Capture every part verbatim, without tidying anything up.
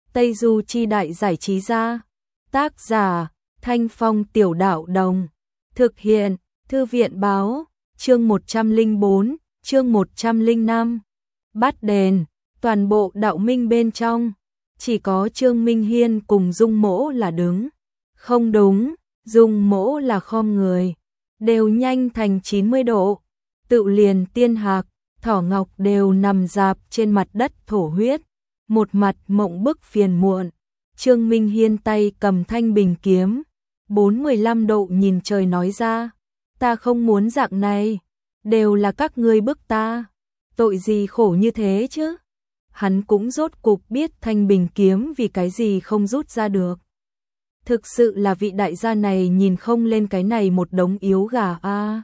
Tây Du Chi Đại Giải Trí Gia. Tác giả, Thanh Phong Tiểu Đạo Đồng. Thực hiện, Thư viện Báo. Chương một trăm lẻ bốn, chương một trăm lẻ năm. Bắt đèn, toàn bộ đạo minh bên trong. Chỉ có Trương Minh Hiên cùng Dung Mỗ là đứng. Không đúng, Dung Mỗ là khom người. Đều nhanh thành chín mươi độ. Tự liền Tiên Hạc, Thỏ Ngọc đều nằm rạp trên mặt đất thổ huyết. Một mặt mộng bức phiền muộn. Trương Minh Hiên tay cầm thanh bình kiếm. bốn mươi lăm độ nhìn trời nói ra. Ta không muốn dạng này. Đều là các ngươi bức ta. Tội gì khổ như thế chứ? Hắn cũng rốt cục biết thanh bình kiếm vì cái gì không rút ra được. Thực sự là vị đại gia này nhìn không lên cái này một đống yếu gà a. À.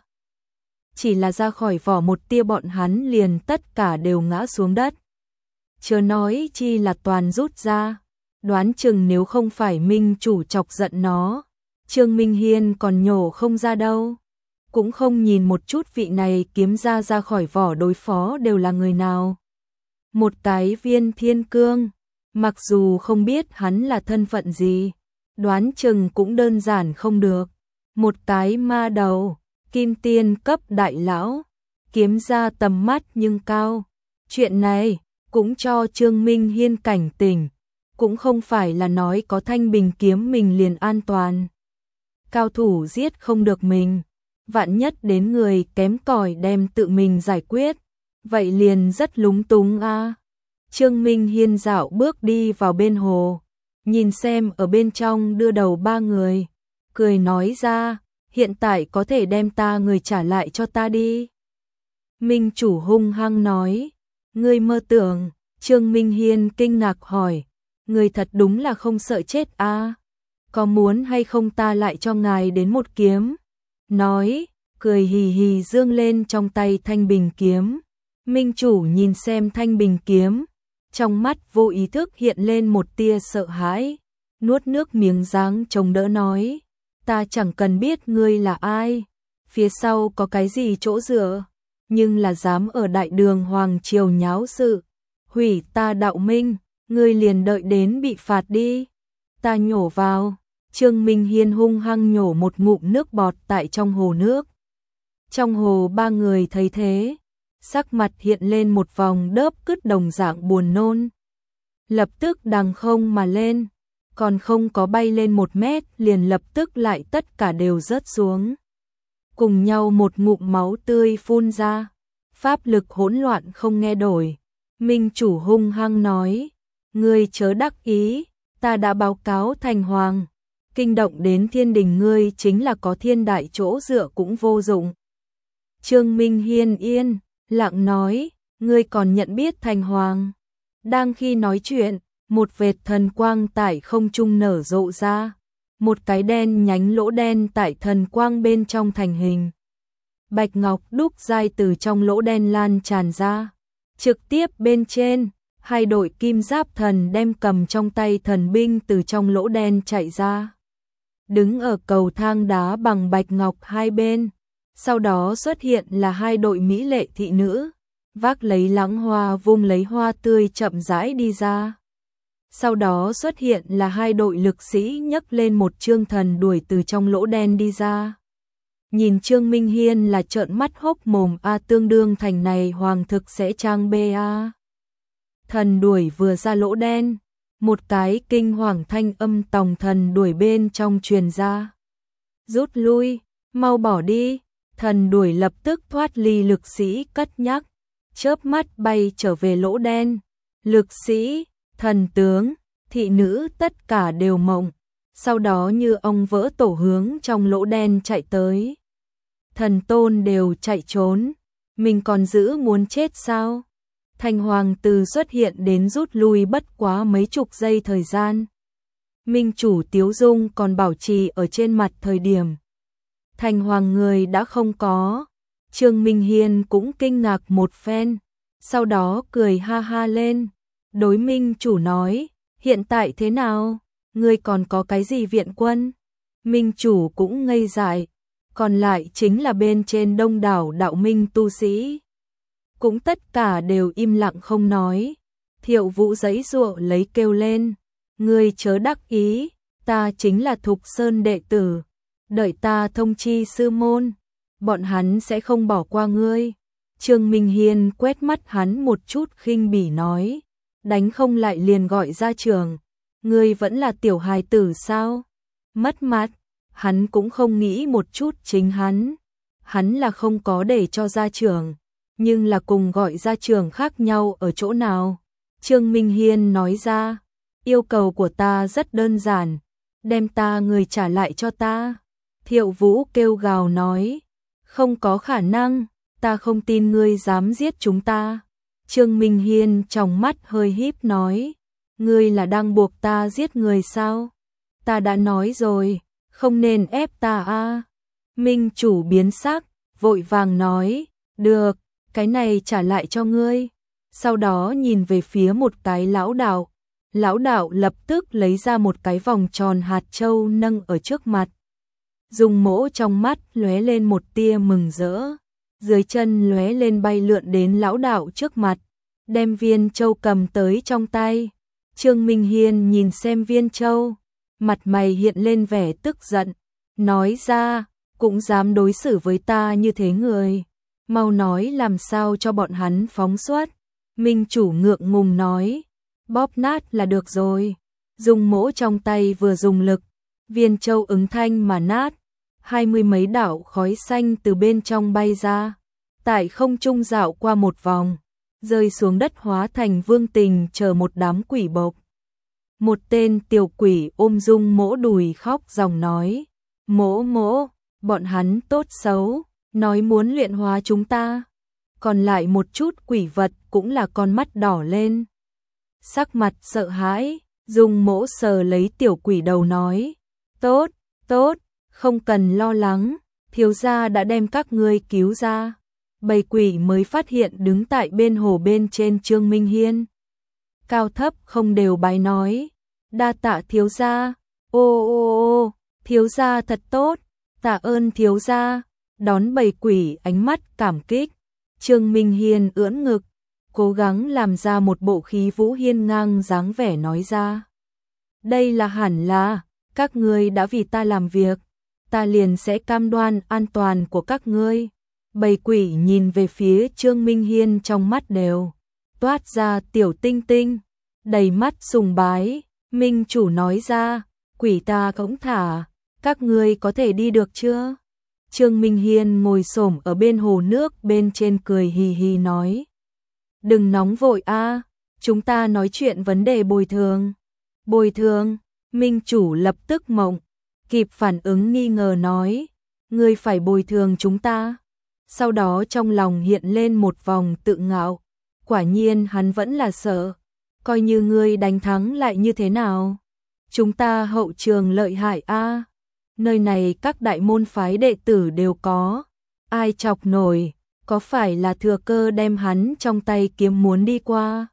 Chỉ là ra khỏi vỏ một tia bọn hắn liền tất cả đều ngã xuống đất. Chớ nói chi là toàn rút ra. Đoán chừng nếu không phải Minh chủ chọc giận nó, Trương Minh Hiên còn nhổ không ra đâu. Cũng không nhìn một chút vị này kiếm ra ra khỏi vỏ đối phó đều là người nào. Một cái Viên Thiên Cương, mặc dù không biết hắn là thân phận gì, đoán chừng cũng đơn giản không được. Một cái ma đầu, kim tiên cấp đại lão, kiếm ra tầm mắt nhưng cao. Chuyện này cũng cho Trương Minh Hiên cảnh tỉnh, cũng không phải là nói có thanh bình kiếm mình liền an toàn. Cao thủ giết không được mình, vạn nhất đến người kém cỏi đem tự mình giải quyết, vậy liền rất lúng túng a. À. Trương Minh Hiên dạo bước đi vào bên hồ, nhìn xem ở bên trong đưa đầu ba người, cười nói ra, hiện tại có thể đem ta người trả lại cho ta đi. Minh chủ hung hăng nói, ngươi mơ tưởng. Trương Minh Hiên kinh ngạc hỏi, người thật đúng là không sợ chết a? À? Có muốn hay không ta lại cho ngài đến một kiếm? Nói, cười hì hì dương lên trong tay thanh bình kiếm. Minh chủ nhìn xem thanh bình kiếm, trong mắt vô ý thức hiện lên một tia sợ hãi, nuốt nước miếng dáng chống đỡ nói, ta chẳng cần biết ngươi là ai, phía sau có cái gì chỗ dựa, nhưng là dám ở đại đường hoàng triều nháo sự, hủy ta đạo minh, ngươi liền đợi đến bị phạt đi. Ta nhổ vào. Trương Minh Hiên hung hăng nhổ một ngụm nước bọt tại trong hồ nước. Trong hồ ba người thấy thế, sắc mặt hiện lên một vòng đớp cứt đồng dạng buồn nôn. Lập tức đằng không mà lên, còn không có bay lên một mét liền lập tức lại tất cả đều rớt xuống. Cùng nhau một ngụm máu tươi phun ra, pháp lực hỗn loạn không nghe đổi. Minh chủ hung hăng nói, ngươi chớ đắc ý, ta đã báo cáo thành hoàng, kinh động đến thiên đình ngươi chính là có thiên đại chỗ dựa cũng vô dụng. Trương Minh Hiên yên, lặng nói, ngươi còn nhận biết thành hoàng. Đang khi nói chuyện, một vệt thần quang tại không trung nở rộ ra, một cái đen nhánh lỗ đen tại thần quang bên trong thành hình. Bạch ngọc đúc dai từ trong lỗ đen lan tràn ra. Trực tiếp bên trên, hai đội kim giáp thần đem cầm trong tay thần binh từ trong lỗ đen chạy ra. Đứng ở cầu thang đá bằng bạch ngọc hai bên, sau đó xuất hiện là hai đội mỹ lệ thị nữ, vác lấy lãng hoa vung lấy hoa tươi chậm rãi đi ra. Sau đó xuất hiện là hai đội lực sĩ nhấc lên một chương thần đuổi từ trong lỗ đen đi ra. Nhìn Trương Minh Hiên là trợn mắt hốc mồm a, tương đương thành này hoàng thực sẽ trang bê a. Thần đuổi vừa ra lỗ đen, một cái kinh hoàng thanh âm tòng thần đuổi bên trong truyền ra. Rút lui, mau bỏ đi. Thần đuổi lập tức thoát ly lực sĩ cất nhắc, chớp mắt bay trở về lỗ đen. Lực sĩ, thần tướng, thị nữ tất cả đều mộng, sau đó như ông vỡ tổ hướng trong lỗ đen chạy tới. Thần tôn đều chạy trốn, mình còn giữ muốn chết sao? Thành hoàng từ xuất hiện đến rút lui bất quá mấy chục giây thời gian. Minh chủ Tiếu Dung còn bảo trì ở trên mặt thời điểm thành hoàng người đã không có. Trương Minh Hiên cũng kinh ngạc một phen, sau đó cười ha ha lên, đối Minh chủ nói, hiện tại thế nào, ngươi còn có cái gì viện quân? Minh chủ cũng ngây dại, còn lại chính là bên trên đông đảo đạo minh tu sĩ, cũng tất cả đều im lặng không nói. Thiệu Vũ giãy giụa lấy kêu lên, Ngươi chớ đắc ý, ta chính là Thục Sơn đệ tử, đợi ta thông chi sư môn, bọn hắn sẽ không bỏ qua ngươi. Trương Minh Hiên quét mắt hắn một chút khinh bỉ nói, đánh không lại liền gọi ra trường, ngươi vẫn là tiểu hài tử sao? Mất mặt, hắn cũng không nghĩ một chút chính hắn, hắn là không có để cho ra trường, nhưng là cùng gọi ra trường khác nhau ở chỗ nào? Trương Minh Hiên nói ra, yêu cầu của ta rất đơn giản, đem ta người trả lại cho ta. Thiệu Vũ kêu gào nói, không có khả năng, ta không tin ngươi dám giết chúng ta. Trương Minh Hiên trong mắt hơi híp nói, ngươi là đang buộc ta giết người sao? Ta đã nói rồi, không nên ép ta a. Minh chủ biến sắc, vội vàng nói, được, cái này trả lại cho ngươi. Sau đó nhìn về phía một cái lão đạo, lão đạo lập tức lấy ra một cái vòng tròn hạt châu nâng ở trước mặt. Dung Mỗ trong mắt lóe lên một tia mừng rỡ, dưới chân lóe lên bay lượn đến lão đạo trước mặt, đem viên châu cầm tới trong tay. Trương Minh Hiên nhìn xem viên châu, mặt mày hiện lên vẻ tức giận, nói ra, cũng dám đối xử với ta như thế người, mau nói làm sao cho bọn hắn phóng xuất. Minh chủ ngượng ngùng nói, bóp nát là được rồi. Dung Mỗ trong tay vừa dùng lực, viên châu ứng thanh mà nát, hai mươi mấy đạo khói xanh từ bên trong bay ra, tại không trung dạo qua một vòng, rơi xuống đất hóa thành Vương Tình chờ một đám quỷ bộc. Một tên tiểu quỷ ôm Dung Mỗ đùi khóc ròng nói, Mỗ mỗ, bọn hắn tốt xấu, nói muốn luyện hóa chúng ta. Còn lại một chút quỷ vật cũng là con mắt đỏ lên. Sắc mặt sợ hãi, Dung Mỗ sờ lấy tiểu quỷ đầu nói, tốt, tốt, không cần lo lắng, thiếu gia đã đem các ngươi cứu ra. Bầy quỷ mới phát hiện đứng tại bên hồ bên trên Trương Minh Hiên. Cao thấp không đều bái nói, đa tạ thiếu gia, ô ô ô, thiếu gia thật tốt, tạ ơn thiếu gia. Đón bầy quỷ ánh mắt cảm kích, Trương Minh Hiên ưỡn ngực, cố gắng làm ra một bộ khí vũ hiên ngang dáng vẻ nói ra. Đây là hẳn là, các ngươi đã vì ta làm việc, ta liền sẽ cam đoan an toàn của các ngươi. Bầy quỷ nhìn về phía Trương Minh Hiên trong mắt đều toát ra tiểu tinh tinh, đầy mắt sùng bái. Minh chủ nói ra, quỷ ta cũng thả, các ngươi có thể đi được chưa? Trương Minh Hiên ngồi xổm ở bên hồ nước bên trên cười hì hì nói, đừng nóng vội a, chúng ta nói chuyện vấn đề bồi thường. Bồi thường? Minh chủ lập tức mộng, kịp phản ứng nghi ngờ nói, ngươi phải bồi thường chúng ta. Sau đó trong lòng hiện lên một vòng tự ngạo, quả nhiên hắn vẫn là sợ, coi như ngươi đánh thắng lại như thế nào? Chúng ta hậu trường lợi hại a, nơi này các đại môn phái đệ tử đều có, ai chọc nổi, có phải là thừa cơ đem hắn trong tay kiếm muốn đi qua?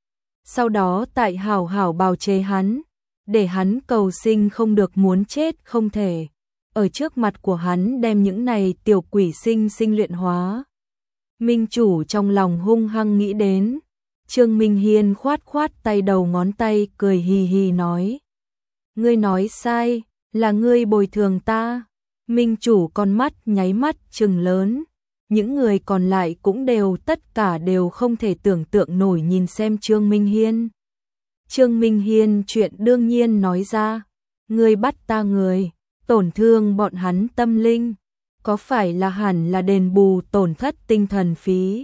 Sau đó tại hảo hảo bào chế hắn, để hắn cầu sinh không được muốn chết không thể. Ở trước mặt của hắn đem những này tiểu quỷ sinh sinh luyện hóa. Minh chủ trong lòng hung hăng nghĩ đến. Trương Minh Hiên khoát khoát tay đầu ngón tay cười hì hì nói, ngươi nói sai, là ngươi bồi thường ta. Minh chủ con mắt nháy mắt trừng lớn, những người còn lại cũng đều tất cả đều không thể tưởng tượng nổi nhìn xem Trương Minh Hiên. Trương Minh Hiên chuyện đương nhiên nói ra, ngươi bắt ta người, tổn thương bọn hắn tâm linh, có phải là hẳn là đền bù tổn thất tinh thần phí?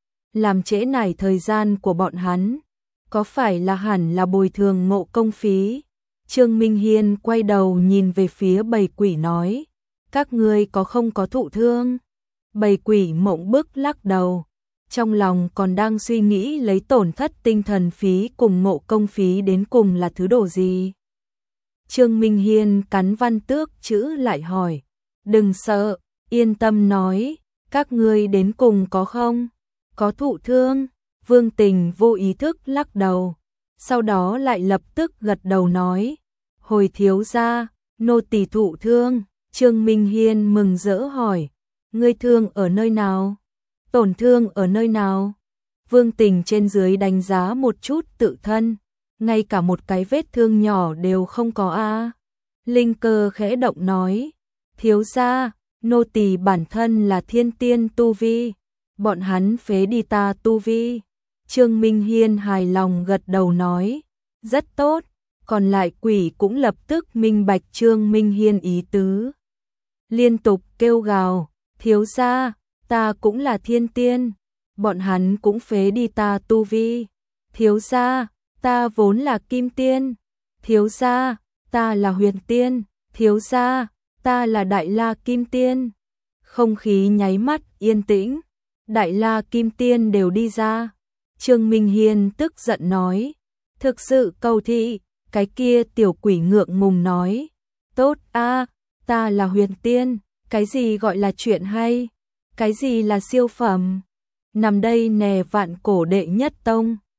Làm trễ nải thời gian của bọn hắn, có phải là hẳn là bồi thường ngộ công phí? Trương Minh Hiên quay đầu nhìn về phía bầy quỷ nói, các ngươi có không có thụ thương? Bầy quỷ mộng bức lắc đầu, trong lòng còn đang suy nghĩ lấy tổn thất tinh thần phí cùng ngộ công phí đến cùng là thứ đồ gì. Trương Minh Hiên cắn văn tước chữ lại hỏi, đừng sợ, yên tâm nói, các ngươi đến cùng có không? Có thụ thương? Vương Tình vô ý thức lắc đầu, sau đó lại lập tức gật đầu nói, hồi thiếu gia, nô tỳ thụ thương. Trương Minh Hiên mừng rỡ hỏi, ngươi thương ở nơi nào? Tổn thương ở nơi nào? Vương Tình trên dưới đánh giá một chút tự thân, ngay cả một cái vết thương nhỏ đều không có a. Linh Cơ khẽ động nói, thiếu gia, nô tỳ bản thân là thiên tiên tu vi, bọn hắn phế đi ta tu vi. Trương Minh Hiên hài lòng gật đầu nói, rất tốt, còn lại quỷ cũng lập tức minh bạch Trương Minh Hiên ý tứ. Liên tục kêu gào, thiếu gia, ta cũng là thiên tiên, bọn hắn cũng phế đi ta tu vi. Thiếu gia, ta vốn là kim tiên, thiếu gia, ta là huyền tiên, thiếu gia, ta là đại la kim tiên. Không khí nháy mắt yên tĩnh, đại la kim tiên đều đi ra. Trương Minh Hiên tức giận nói, thực sự cầu thị. Cái kia tiểu quỷ ngượng ngùng nói, tốt a, ta là huyền tiên, cái gì gọi là chuyện hay, cái gì là siêu phẩm. Nằm đây nè vạn cổ đệ nhất tông.